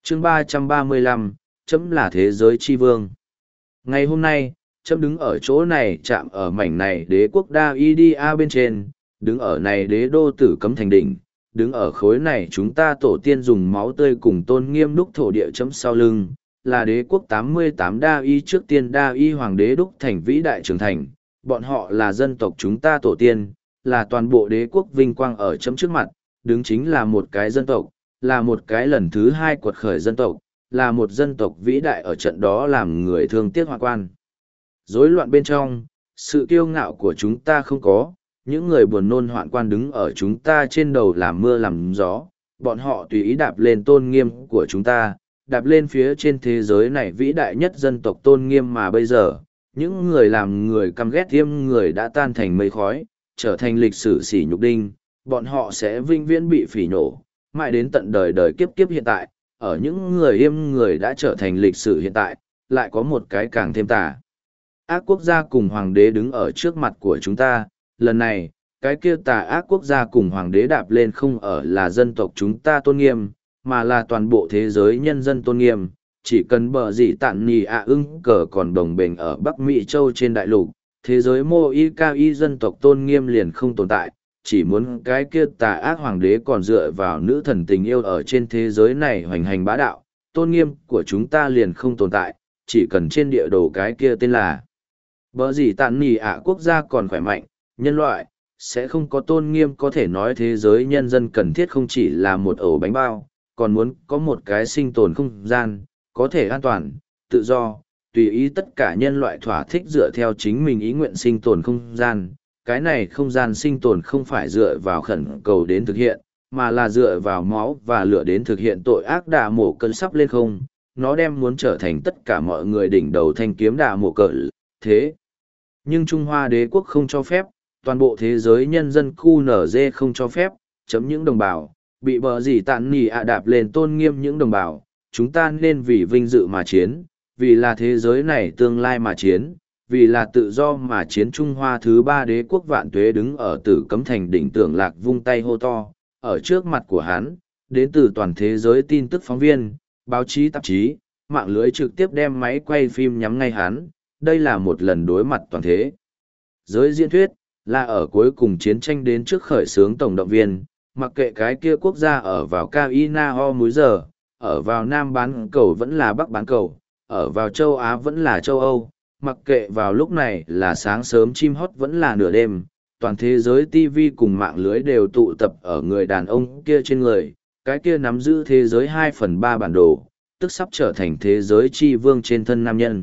chương 335, chấm là thế giới chi vương. Ngày hôm nay, chấm đứng ở chỗ này chạm ở mảnh này đế quốc đa Idia bên trên, đứng ở này đế đô tử cấm thành đỉnh, đứng ở khối này chúng ta tổ tiên dùng máu tươi cùng tôn nghiêm đúc thổ địa chấm sau lưng, là đế quốc 88 đa y trước tiên đa y hoàng đế đúc thành vĩ đại trưởng thành, bọn họ là dân tộc chúng ta tổ tiên, là toàn bộ đế quốc vinh quang ở chấm trước mặt, đứng chính là một cái dân tộc, là một cái lần thứ hai quật khởi dân tộc, là một dân tộc vĩ đại ở trận đó làm người thương tiếc hoạn quan. Rối loạn bên trong, sự kiêu ngạo của chúng ta không có, những người buồn nôn hoạn quan đứng ở chúng ta trên đầu làm mưa làm gió, bọn họ tùy ý đạp lên tôn nghiêm của chúng ta, đạp lên phía trên thế giới này vĩ đại nhất dân tộc tôn nghiêm mà bây giờ, những người làm người căm ghét tiêm người đã tan thành mây khói, trở thành lịch sử sỉ nhục đinh, bọn họ sẽ vinh viễn bị phỉ nhổ, mãi đến tận đời đời kiếp kiếp hiện tại, ở những người im người đã trở thành lịch sử hiện tại, lại có một cái càng thêm tà ác quốc gia cùng hoàng đế đứng ở trước mặt của chúng ta, lần này, cái kia tà ác quốc gia cùng hoàng đế đạp lên không ở là dân tộc chúng ta tôn nghiêm, mà là toàn bộ thế giới nhân dân tôn nghiêm, chỉ cần bờ gì tạn nì ưng cờ còn đồng bền ở Bắc Mỹ Châu trên đại lục, thế giới mô y cao y dân tộc tôn nghiêm liền không tồn tại, chỉ muốn cái kia tà ác hoàng đế còn dựa vào nữ thần tình yêu ở trên thế giới này hoành hành bá đạo, tôn nghiêm của chúng ta liền không tồn tại, chỉ cần trên địa đồ cái kia tên là bờ gì tạn nì quốc gia còn khỏe mạnh, nhân loại sẽ không có tôn nghiêm, có thể nói thế giới nhân dân cần thiết không chỉ là một ổ bánh bao, còn muốn có một cái sinh tồn không gian, có thể an toàn, tự do, tùy ý tất cả nhân loại thỏa thích dựa theo chính mình ý nguyện sinh tồn không gian. Cái này không gian sinh tồn không phải dựa vào khẩn cầu đến thực hiện, mà là dựa vào máu và lửa đến thực hiện tội ác đà mổ cơn sắp lên không. Nó đem muốn trở thành tất cả mọi người đỉnh đầu thanh kiếm đà mổ cỡ. Thế nhưng Trung Hoa đế quốc không cho phép, toàn bộ thế giới nhân dân QNZ không cho phép, chấm những đồng bào, bị bờ gì tạn nỉ đạp lên tôn nghiêm những đồng bào, chúng ta nên vì vinh dự mà chiến, vì là thế giới này tương lai mà chiến, vì là tự do mà chiến. Trung Hoa thứ ba đế quốc vạn tuế đứng ở tử cấm thành đỉnh tưởng lạc vung tay hô to, ở trước mặt của hắn, đến từ toàn thế giới tin tức phóng viên, báo chí tạp chí, mạng lưới trực tiếp đem máy quay phim nhắm ngay hắn, đây là một lần đối mặt toàn thế giới diễn thuyết, là ở cuối cùng chiến tranh đến trước khởi xướng tổng động viên, mặc kệ cái kia quốc gia ở vào Kaina ho múi giờ, ở vào Nam bán cầu vẫn là Bắc bán cầu, ở vào châu Á vẫn là châu Âu, mặc kệ vào lúc này là sáng sớm chim hót vẫn là nửa đêm, toàn thế giới TV cùng mạng lưới đều tụ tập ở người đàn ông kia trên người, cái kia nắm giữ thế giới 2/3 bản đồ, tức sắp trở thành thế giới chi vương trên thân nam nhân.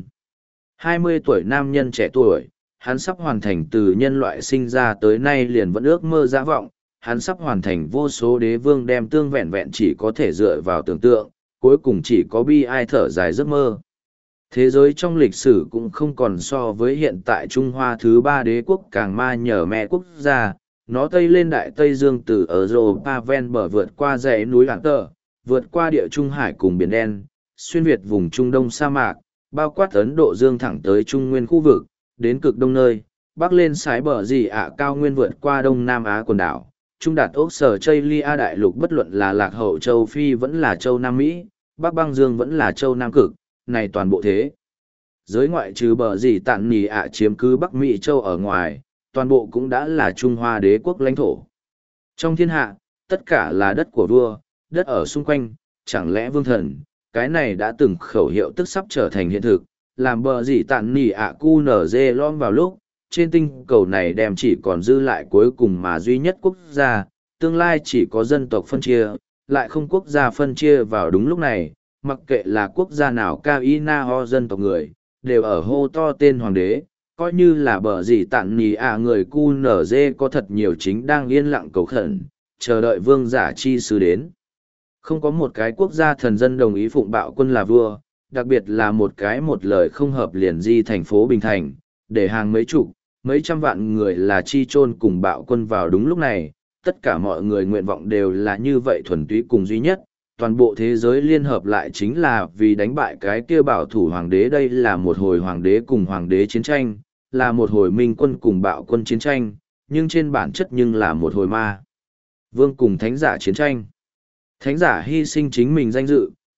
20 tuổi nam nhân trẻ tuổi, hắn sắp hoàn thành từ nhân loại sinh ra tới nay liền vẫn ước mơ dã vọng, hắn sắp hoàn thành vô số đế vương đem tương vẹn vẹn chỉ có thể dựa vào tưởng tượng, cuối cùng chỉ có bi ai thở dài giấc mơ. Thế giới trong lịch sử cũng không còn so với hiện tại Trung Hoa thứ ba đế quốc càng ma nhờ mẹ quốc gia, nó tây lên đại Tây Dương từ Europa ven bờ vượt qua dãy núi Lạng Tờ, vượt qua địa Trung Hải cùng Biển Đen, xuyên việt vùng Trung Đông sa mạc, bao quát Ấn Độ Dương thẳng tới Trung Nguyên khu vực, đến cực đông nơi, bắc lên sái bờ gì cao nguyên vượt qua Đông Nam Á quần đảo, trung đạt ốc sở Chaylia đại lục bất luận là lạc hậu châu Phi vẫn là châu Nam Mỹ, Bắc băng Dương vẫn là châu Nam Cực, này toàn bộ thế. Giới ngoại trừ bờ gì tạn nỉ chiếm cứ Bắc Mỹ châu ở ngoài, toàn bộ cũng đã là Trung Hoa đế quốc lãnh thổ. Trong thiên hạ, tất cả là đất của vua, đất ở xung quanh, chẳng lẽ vương thần, cái này đã từng khẩu hiệu tức sắp trở thành hiện thực, làm bờ gì tạn nỉ cu nở dê lom vào lúc, trên tinh cầu này đem chỉ còn dư lại cuối cùng mà duy nhất quốc gia, tương lai chỉ có dân tộc phân chia, lại không quốc gia phân chia vào đúng lúc này, mặc kệ là quốc gia nào Kaina ho dân tộc người, đều ở hô to tên hoàng đế, coi như là bờ gì tạn nỉ người QNZ có thật nhiều chính đang yên lặng cầu khẩn, chờ đợi vương giả chi sứ đến. Không có một cái quốc gia thần dân đồng ý phụng bạo quân là vua, đặc biệt là một cái một lời không hợp liền di thành phố Bình Thành, để hàng mấy chục, mấy trăm vạn người là chi chôn cùng bạo quân vào đúng lúc này, tất cả mọi người nguyện vọng đều là như vậy thuần túy cùng duy nhất, toàn bộ thế giới liên hợp lại chính là vì đánh bại cái kia bảo thủ hoàng đế. Đây là một hồi hoàng đế cùng hoàng đế chiến tranh, là một hồi minh quân cùng bạo quân chiến tranh, nhưng trên bản chất nhưng là một hồi ma vương cùng thánh giả chiến tranh. Thánh giả hy sinh chính mình danh dự,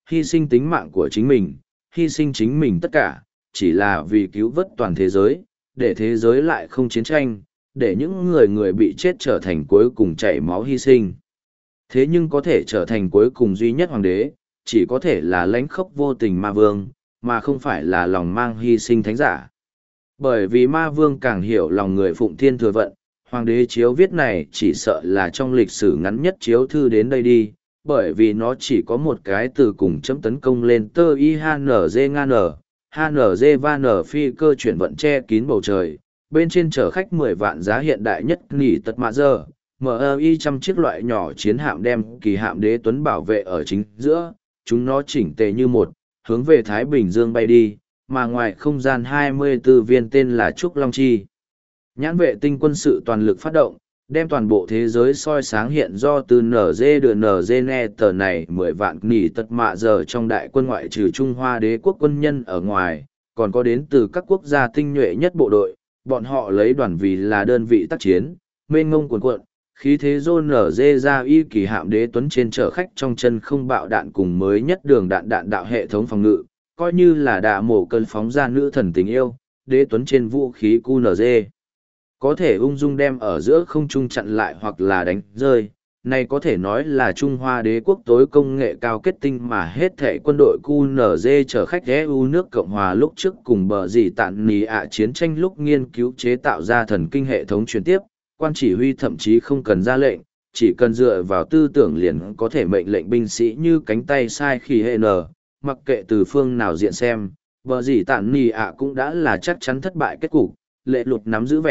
hy sinh tính mạng của chính mình, hy sinh chính mình tất cả, chỉ là vì cứu vớt toàn thế giới, để thế giới lại không chiến tranh, để những người bị chết trở thành cuối cùng chảy máu hy sinh. Thế nhưng có thể trở thành cuối cùng duy nhất hoàng đế, chỉ có thể là lãnh khốc vô tình ma vương, mà không phải là lòng mang hy sinh thánh giả. Bởi vì ma vương càng hiểu lòng người phụng thiên thừa vận, hoàng đế chiếu viết này chỉ sợ là trong lịch sử ngắn nhất chiếu thư đến đây đi, bởi vì nó chỉ có một cái từ cùng chấm tấn công lên tơ y HNZ ngan HNZ van phi cơ chuyển vận che kín bầu trời, bên trên chở khách 10 vạn giá hiện đại nhất nghỉ tật mạ giờ, MI trăm chiếc loại nhỏ chiến hạm đem kỳ hạm đế tuấn bảo vệ ở chính giữa, chúng nó chỉnh tề như một, hướng về Thái Bình Dương bay đi, mà ngoài không gian 24 viên tên là Trúc Long Chi. Nhãn vệ tinh quân sự toàn lực phát động, đem toàn bộ thế giới soi sáng hiện do từ NG đưa NG ne tờ này 10 vạn nỉ tật mạ giờ trong đại quân ngoại trừ Trung Hoa đế quốc quân nhân ở ngoài, còn có đến từ các quốc gia tinh nhuệ nhất bộ đội, bọn họ lấy đoàn vì là đơn vị tác chiến, mênh ngông cuồn cuộn, khí thế dô NG ra y kỳ hạm đế tuấn trên chở khách trong chân không bạo đạn cùng mới nhất đường đạn đạo hệ thống phòng ngự, coi như là đạ mổ cơn phóng ra nữ thần tình yêu, đế tuấn trên vũ khí QNZ. Có thể ung dung đem ở giữa không trung chặn lại hoặc là đánh rơi, này có thể nói là Trung Hoa đế quốc tối công nghệ cao kết tinh mà hết thể quân đội QNZ chở khách EU nước Cộng Hòa lúc trước cùng bờ gì tạn nì ạ chiến tranh lúc nghiên cứu chế tạo ra thần kinh hệ thống truyền tiếp, quan chỉ huy thậm chí không cần ra lệnh, chỉ cần dựa vào tư tưởng liền có thể mệnh lệnh binh sĩ như cánh tay sai khi hệ nở, mặc kệ từ phương nào diện xem, bờ gì tạn nì ạ cũng đã là chắc chắn thất bại kết cục, lệ lụt nắm giữ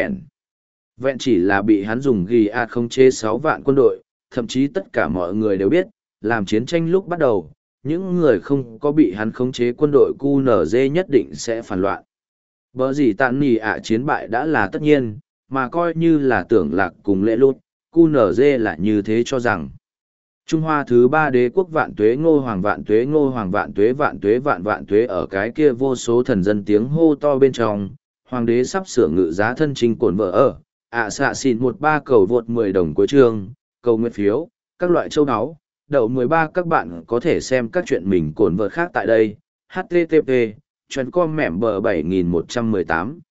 vẹn chỉ là bị hắn dùng ghi ạt khống chế 6 vạn quân đội, thậm chí tất cả mọi người đều biết, làm chiến tranh lúc bắt đầu, những người không có bị hắn khống chế quân đội QNZ nhất định sẽ phản loạn. Bở gì tạn nỉ ạ chiến bại đã là tất nhiên, mà coi như là tưởng lạc cùng lễ lút, QNZ là như thế cho rằng. Trung Hoa thứ 3 đế quốc vạn tuế ngô hoàng vạn tuế ngô hoàng vạn tuế vạn tuế vạn tuế ở cái kia vô số thần dân tiếng hô to bên trong, hoàng đế sắp sửa ngự giá thân trình cổn vợ ở. Xạ xịn 13 cầu vượt 10 đồng cuối chương, cầu nguyện phiếu, các loại châu áo, đậu 13 các bạn có thể xem các chuyện mình cổn vợ khác tại đây, http, chuyện com mẻm bờ 7118.